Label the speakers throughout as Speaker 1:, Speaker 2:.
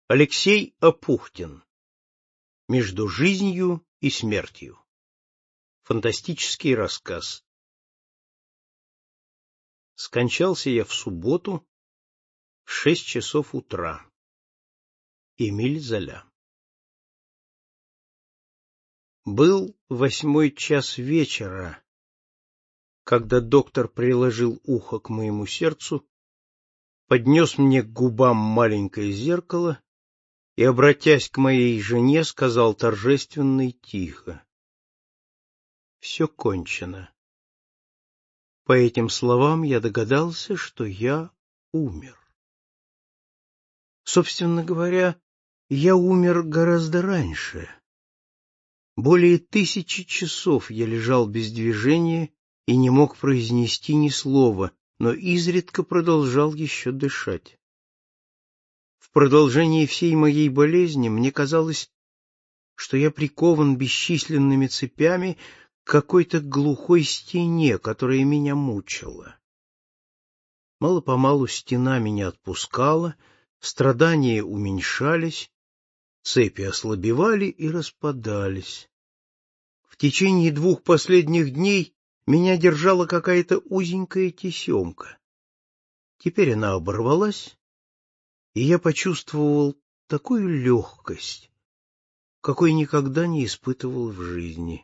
Speaker 1: Алексей Апухтин. Между жизнью и смертью. Фантастический рассказ. Скончался я в субботу в 6 часов утра. Эмиль Золя. Был 8 час вечера, когда доктор приложил ухо к моему сердцу, поднес мне к губам маленькое зеркало и, обратясь к моей жене, сказал торжественно и тихо: «Все кончено». По этим словам я догадался, что я умер. Собственно говоря, я умер гораздо раньше. Более 1000 часов я лежал без движения и не мог произнести ни слова, но изредка продолжал еще дышать. В продолжении всей моей болезни мне казалось, что я прикован бесчисленными цепями к какой-то глухой стене, которая меня мучила. Мало-помалу стена меня отпускала, страдания уменьшались, цепи ослабевали и распадались. В течение 2 последних дней меня держала какая-то узенькая тесемка. Теперь она оборвалась, и я почувствовал такую легкость, какой никогда не испытывал в жизни.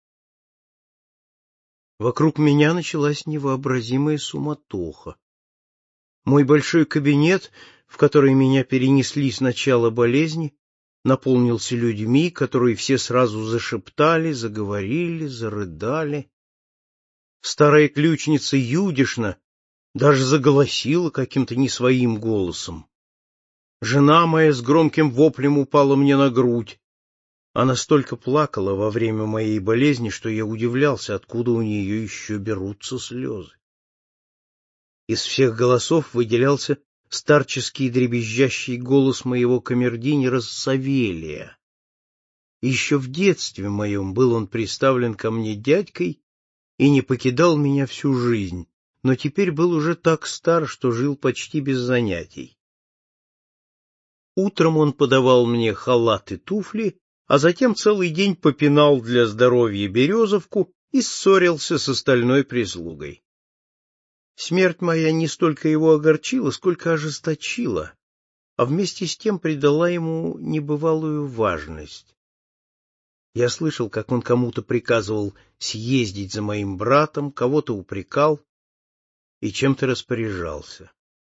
Speaker 1: Вокруг меня началась невообразимая суматоха. Мой большой кабинет, в который меня перенесли с начала болезни, наполнился людьми, которые все сразу зашептали, заговорили, зарыдали. Старая ключница Юдишна даже заголосила каким-то не своим голосом. Жена моя с громким воплем упала мне на грудь. Она столько плакала во время моей болезни, что я удивлялся, откуда у нее еще берутся слезы. Из всех голосов выделялся старческий дребезжащий голос моего камердинера Савелия. Еще в детстве моем был он приставлен ко мне дядькой и не покидал меня всю жизнь, но теперь был уже так стар, что жил почти без занятий. Утром он подавал мне халат и туфли, а затем целый день попинал для здоровья березовку и ссорился с остальной прислугой. Смерть моя не столько его огорчила, сколько ожесточила, а вместе с тем придала ему небывалую важность. Я слышал, как он кому-то приказывал съездить за моим братом, кого-то упрекал и чем-то распоряжался.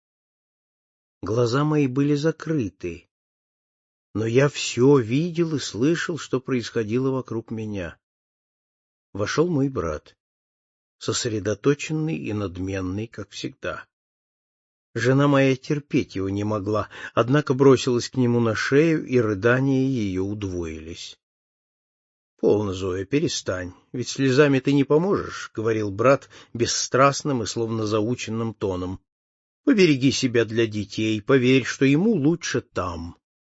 Speaker 1: Глаза мои были закрыты, но я все видел и слышал, что происходило вокруг меня. Вошел мой брат, сосредоточенный и надменный, как всегда. Жена моя терпеть его не могла, однако бросилась к нему на шею, и рыдания ее удвоились. — Полно, Зоя, перестань, ведь слезами ты не поможешь, — говорил брат бесстрастным и словно заученным тоном. — Побереги себя для детей, поверь, что ему лучше там.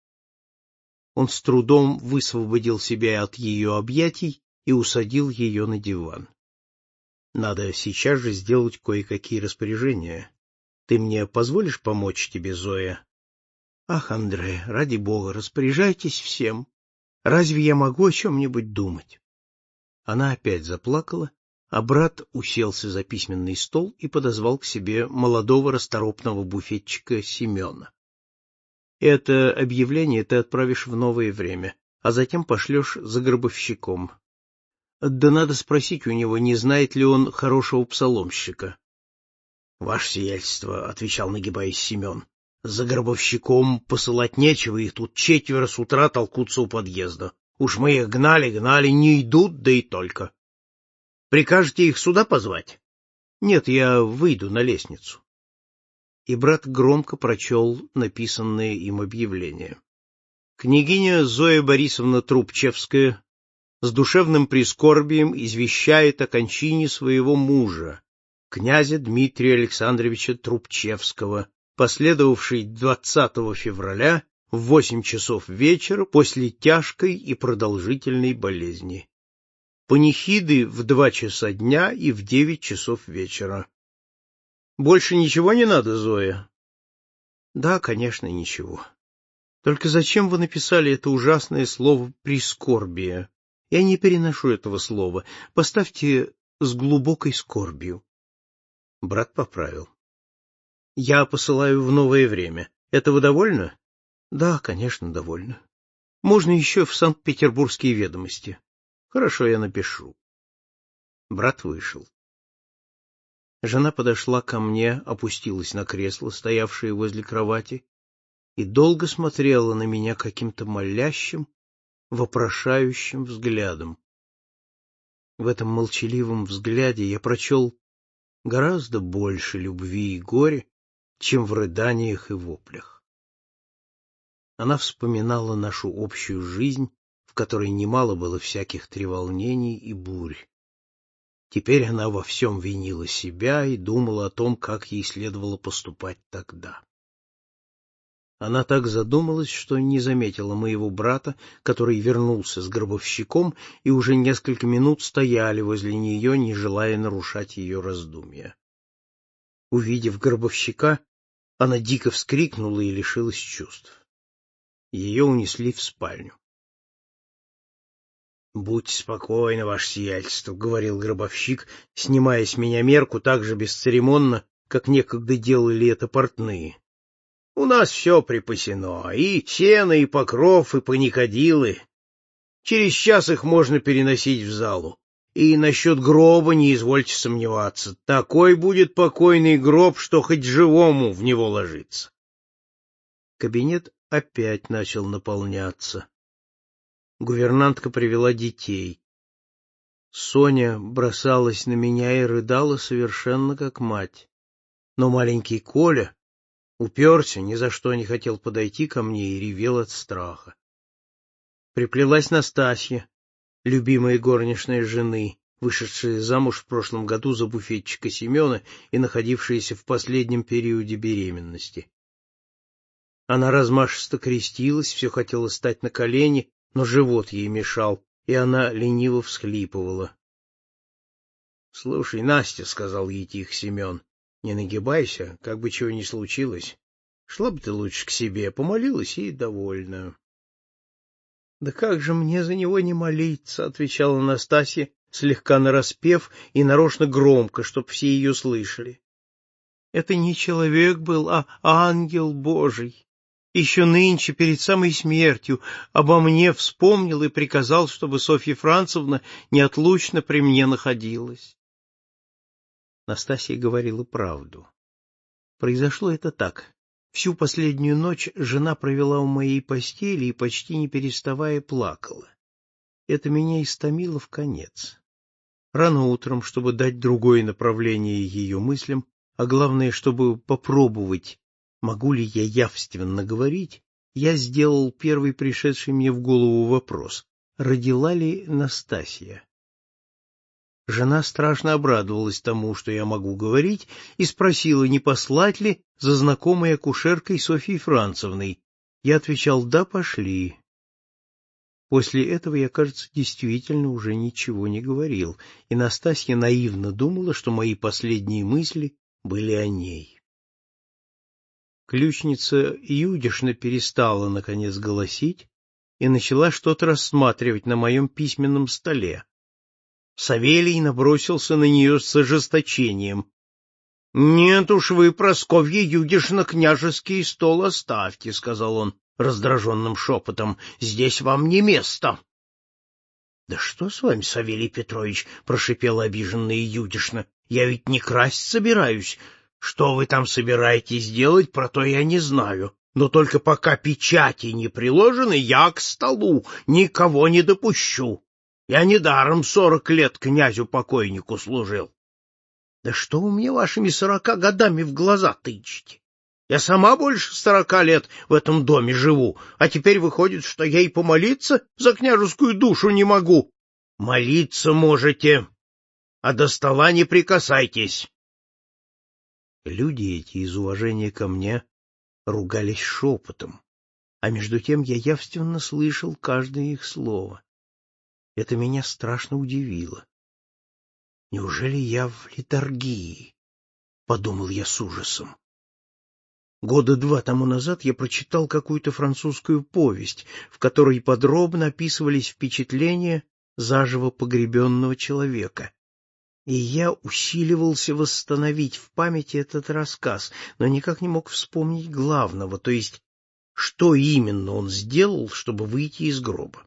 Speaker 1: Он с трудом высвободил себя от ее объятий и усадил ее на диван. — Надо сейчас же сделать кое-какие распоряжения. Ты мне позволишь помочь тебе, Зоя? — Ах, Андре, ради бога, распоряжайтесь всем. Разве я могу о чем-нибудь думать? Она опять заплакала, а брат уселся за письменный стол и подозвал к себе молодого расторопного буфетчика Семена. — Это объявление ты отправишь в новое время, а затем пошлешь за гробовщиком. Да надо спросить у него, не знает ли он хорошего псаломщика. — Ваше сиятельство, — отвечал, нагибаясь Семен, — за гробовщиком посылать нечего, их тут 4 с утра толкутся у подъезда. Уж мы их гнали, не идут, да и только. Прикажете их сюда позвать? Нет, я выйду на лестницу. И брат громко прочел написанное им объявление. Княгиня Зоя Борисовна Трубчевская с душевным прискорбием извещает о кончине своего мужа, князя Дмитрия Александровича Трубчевского, последовавшей 20 февраля в 8 часов вечера после тяжкой и продолжительной болезни. Панихиды в 2 часа дня и в 9 часов вечера. Больше ничего не надо, Зоя? Да, конечно, ничего. Только зачем вы написали это ужасное слово «прискорбие»? Я не переношу этого слова. Поставьте «с глубокой скорбью». Брат поправил. Я посылаю в новое время. Этого довольно? Да, конечно, довольно. Можно еще в Санкт-Петербургские ведомости. Хорошо, я напишу. Брат вышел. Жена подошла ко мне, опустилась на кресло, стоявшее возле кровати, и долго смотрела на меня каким-то молящим, вопрошающим взглядом. В этом молчаливом взгляде я прочел гораздо больше любви и горя, чем в рыданиях и воплях. Она вспоминала нашу общую жизнь, в которой немало было всяких треволнений и бурь. Теперь она во всем винила себя и думала о том, как ей следовало поступать тогда. Она так задумалась, что не заметила моего брата, который вернулся с гробовщиком, и уже несколько минут стояли возле нее, не желая нарушать ее раздумья. Увидев гробовщика, она дико вскрикнула и лишилась чувств. Ее унесли в спальню. — Будьте спокойны, ваше сиятельство, — говорил гробовщик, снимая с меня мерку так же бесцеремонно, как некогда делали это портные. — У нас все припасено, и сено, и покров, и паникадилы. Через час их можно переносить в залу. И насчет гроба не извольте сомневаться. Такой будет покойный гроб, что хоть живому в него ложиться. Кабинет опять начал наполняться. Гувернантка привела детей. Соня бросалась на меня и рыдала совершенно как мать. Но маленький Коля уперся, ни за что не хотел подойти ко мне и ревел от страха. Приплелась Настасья, любимая горничная жены, вышедшая замуж в прошлом году за буфетчика Семена и находившаяся в последнем периоде беременности. Она размашисто крестилась, все хотела стать на колени, но живот ей мешал, и она лениво всхлипывала. — Слушай, Настя, — сказал ей тихо Семен, — не нагибайся, как бы чего ни случилось. Шла бы ты лучше к себе, помолилась и довольна. — Да как же мне за него не молиться, — отвечала Настасья, слегка нараспев и нарочно громко, чтоб все ее слышали. — Это не человек был, а ангел Божий. Еще нынче, перед самой смертью, обо мне вспомнил и приказал, чтобы Софья Францевна неотлучно при мне находилась. Настасья говорила правду. Произошло это так. Всю последнюю ночь жена провела у моей постели и, почти не переставая, плакала. Это меня истомило вконец. Рано утром, чтобы дать другое направление ее мыслям, а главное, чтобы попробовать, могу ли я явственно говорить, я сделал первый пришедший мне в голову вопрос: родила ли Настасья? Жена страшно обрадовалась тому, что я могу говорить, и спросила, не послать ли за знакомой акушеркой Софьей Францевной. Я отвечал: да, пошли. После этого я, кажется, действительно уже ничего не говорил, и Настасья наивно думала, что мои последние мысли были о ней. Ключница Юдишна перестала, наконец, голосить и начала что-то рассматривать на моем письменном столе. Савелий набросился на нее с ожесточением. — Нет уж вы, Прасковья Юдишна, княжеский стол оставьте, — сказал он раздраженным шепотом, — здесь вам не место. — Да что с вами, Савелий Петрович, — прошипела обиженная Юдишна, — я ведь не красть собираюсь. Что вы там собираетесь делать, про то я не знаю. Но только пока печати не приложены, я к столу никого не допущу. Я недаром 40 лет князю-покойнику служил. Да что вы мне вашими 40 годами в глаза тычете? Я сама больше 40 лет в этом доме живу, а теперь выходит, что я и помолиться за княжескую душу не могу. Молиться можете, а до стола не прикасайтесь. Люди эти из уважения ко мне ругались шепотом, а между тем я явственно слышал каждое их слово. Это меня страшно удивило. Неужели я в литургии? — подумал я с ужасом. Года 2 тому назад я прочитал какую-то французскую повесть, в которой подробно описывались впечатления заживо погребенного человека. И я усиливался восстановить в памяти этот рассказ, но никак не мог вспомнить главного, то есть, что именно он сделал, чтобы выйти из гроба.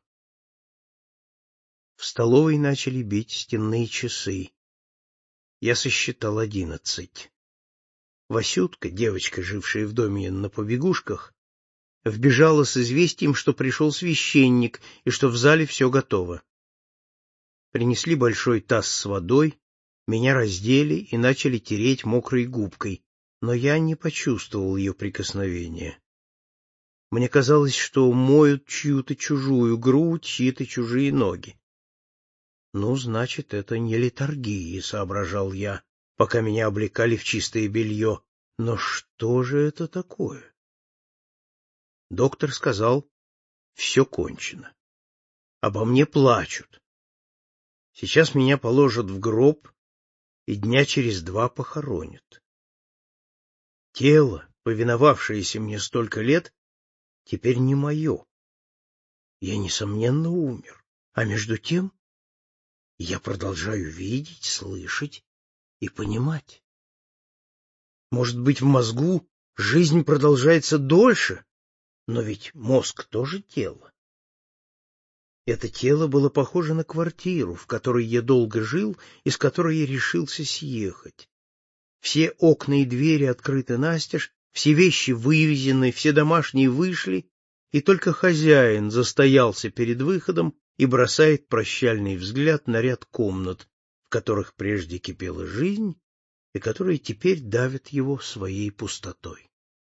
Speaker 1: В столовой начали бить стенные часы. Я сосчитал 11. Васютка, девочка, жившая в доме на побегушках, вбежала с известием, что пришел священник и что в зале все готово. Принесли большой таз с водой, меня раздели и начали тереть мокрой губкой, но я не почувствовал ее прикосновения. Мне казалось, что моют чью-то чужую грудь, чьи-то чужие ноги. Ну, значит, это не литургия, соображал я, пока меня облекали в чистое белье. Но что же это такое? Доктор сказал, все кончено. Обо мне плачут. Сейчас меня положат в гроб и дня через 2 похоронят. Тело, повиновавшееся мне столько лет, теперь не мое. Я, несомненно, умер. А между тем я продолжаю видеть, слышать и понимать. Может быть, в мозгу жизнь продолжается дольше, но ведь мозг тоже тело. Это тело было похоже на квартиру, в которой я долго жил и с которой я решился съехать. Все окна и двери открыты настежь, все вещи вывезены, все домашние вышли, и только хозяин застоялся перед выходом и бросает прощальный взгляд на ряд комнат, в которых прежде кипела жизнь, и которые теперь давят его своей пустотой.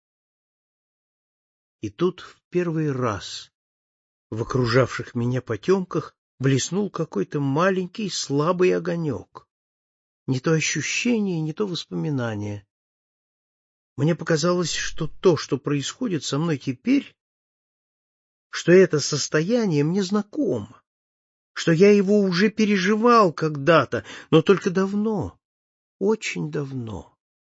Speaker 1: И тут в первый раз в окружавших меня потемках блеснул какой-то маленький слабый огонек. Не то ощущение, не то воспоминание. Мне показалось, что то, что происходит со мной теперь, что это состояние мне знакомо, что я его уже переживал когда-то, но только давно. Очень давно.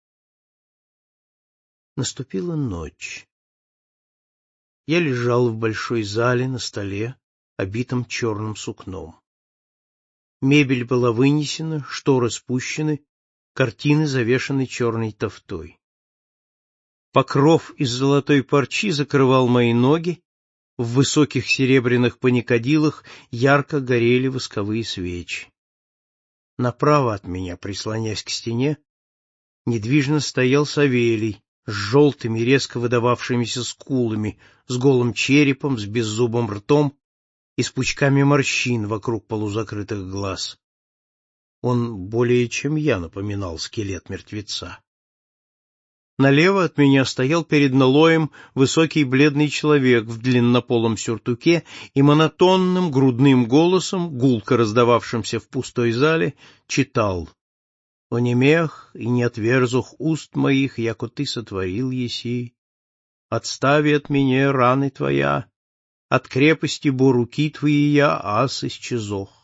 Speaker 1: Наступила ночь. Я лежал в большой зале на столе, обитом черным сукном. Мебель была вынесена, шторы спущены, картины завешаны черной тафтой. Покров из золотой парчи закрывал мои ноги, в высоких серебряных паникадилах ярко горели восковые свечи. Направо от меня, прислонясь к стене, недвижно стоял Савелий с желтыми, резко выдававшимися скулами, с голым черепом, с беззубым ртом и с пучками морщин вокруг полузакрытых глаз. Он более чем я напоминал скелет мертвеца. Налево от меня стоял перед налоем высокий бледный человек в длиннополом сюртуке и монотонным грудным голосом, гулко раздававшимся в пустой зале, читал: «Онемех и не отверзух уст моих, яко ты сотворил еси. Отстави от меня раны твоя, от крепости бо руки твои я ас исчезох».